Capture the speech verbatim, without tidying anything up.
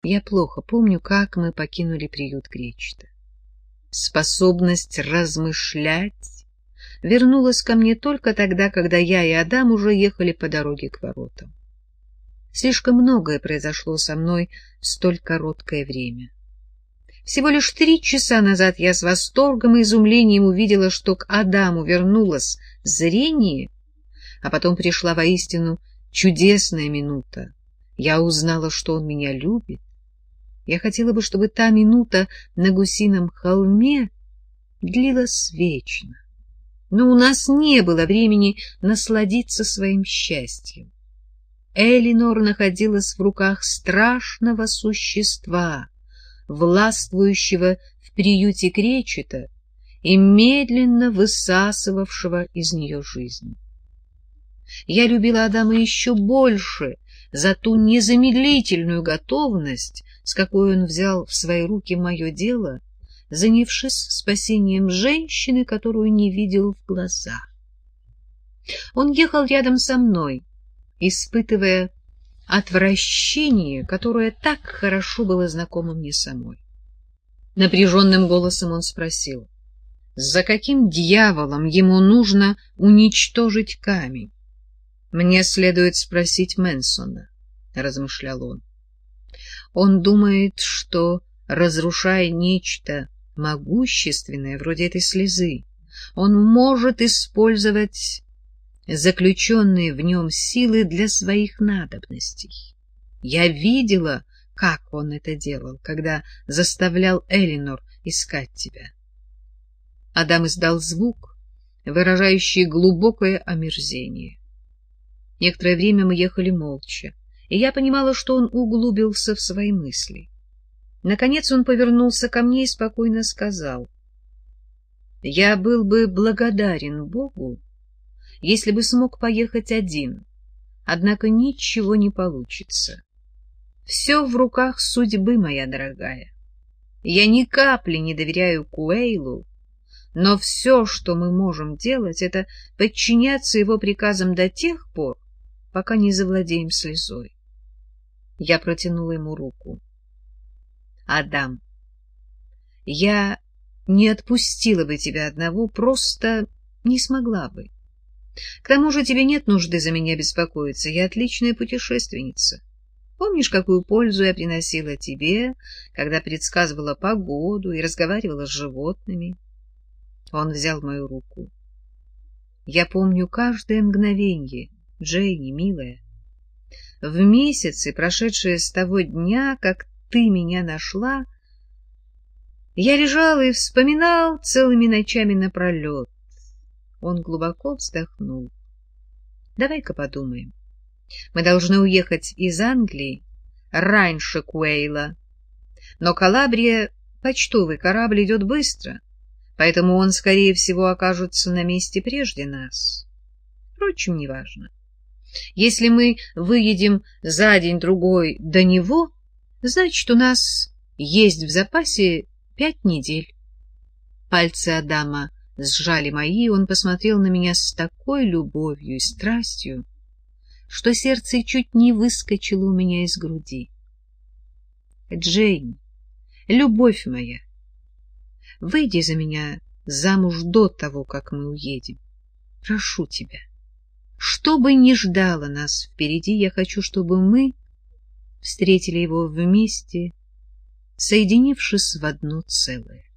Я плохо помню, как мы покинули приют Кречета. Способность размышлять вернулась ко мне только тогда, когда я и Адам уже ехали по дороге к воротам. Слишком многое произошло со мной в столь короткое время. Всего лишь три часа назад я с восторгом и изумлением увидела, что к Адаму вернулось зрение, а потом пришла воистину чудесная минута. Я узнала, что он меня любит. Я хотела бы, чтобы та минута на Гусином холме длилась вечно. Но у нас не было времени насладиться своим счастьем. Элинор находилась в руках страшного существа, властвующего в приюте Кречета и медленно высасывавшего из нее жизнь. Я любила Адама еще больше за ту незамедлительную готовность, с какой он взял в свои руки мое дело, занявшись спасением женщины, которую не видел в глаза. Он ехал рядом со мной, испытывая отвращение, которое так хорошо было знакомо мне самой. Напряженным голосом он спросил, за каким дьяволом ему нужно уничтожить камень? «Мне следует спросить Мэнсона», — размышлял он. «Он думает, что, разрушая нечто могущественное, вроде этой слезы, он может использовать заключенные в нем силы для своих надобностей. Я видела, как он это делал, когда заставлял Элинор искать тебя». Адам издал звук, выражающий глубокое омерзение. Некоторое время мы ехали молча, и я понимала, что он углубился в свои мысли. Наконец он повернулся ко мне и спокойно сказал: «Я был бы благодарен Богу, если бы смог поехать один, однако ничего не получится. Все в руках судьбы, моя дорогая. Я ни капли не доверяю Куэйлу, но все, что мы можем делать, это подчиняться его приказам до тех пор, пока не завладеем слезой». Я протянула ему руку. «Адам, я не отпустила бы тебя одного, просто не смогла бы. К тому же тебе нет нужды за меня беспокоиться, я отличная путешественница. Помнишь, какую пользу я приносила тебе, когда предсказывала погоду и разговаривала с животными?» Он взял мою руку. «Я помню каждое мгновенье, Джейни, милая. В месяцы, прошедшие с того дня, как ты меня нашла, я лежала и вспоминал целыми ночами напролет». Он глубоко вздохнул. «Давай-ка подумаем. Мы должны уехать из Англии раньше Куэйла, но Калабрия, почтовый корабль, идет быстро, поэтому он, скорее всего, окажется на месте прежде нас. Впрочем, неважно. Если мы выедем за день-другой до него, значит, у нас есть в запасе пять недель». Пальцы Адама сжали мои, он посмотрел на меня с такой любовью и страстью, что сердце чуть не выскочило у меня из груди. «Джейн, любовь моя, выйди за меня замуж до того, как мы уедем. Прошу тебя. Что бы ни ждало нас впереди, я хочу, чтобы мы встретили его вместе, соединившись в одно целое».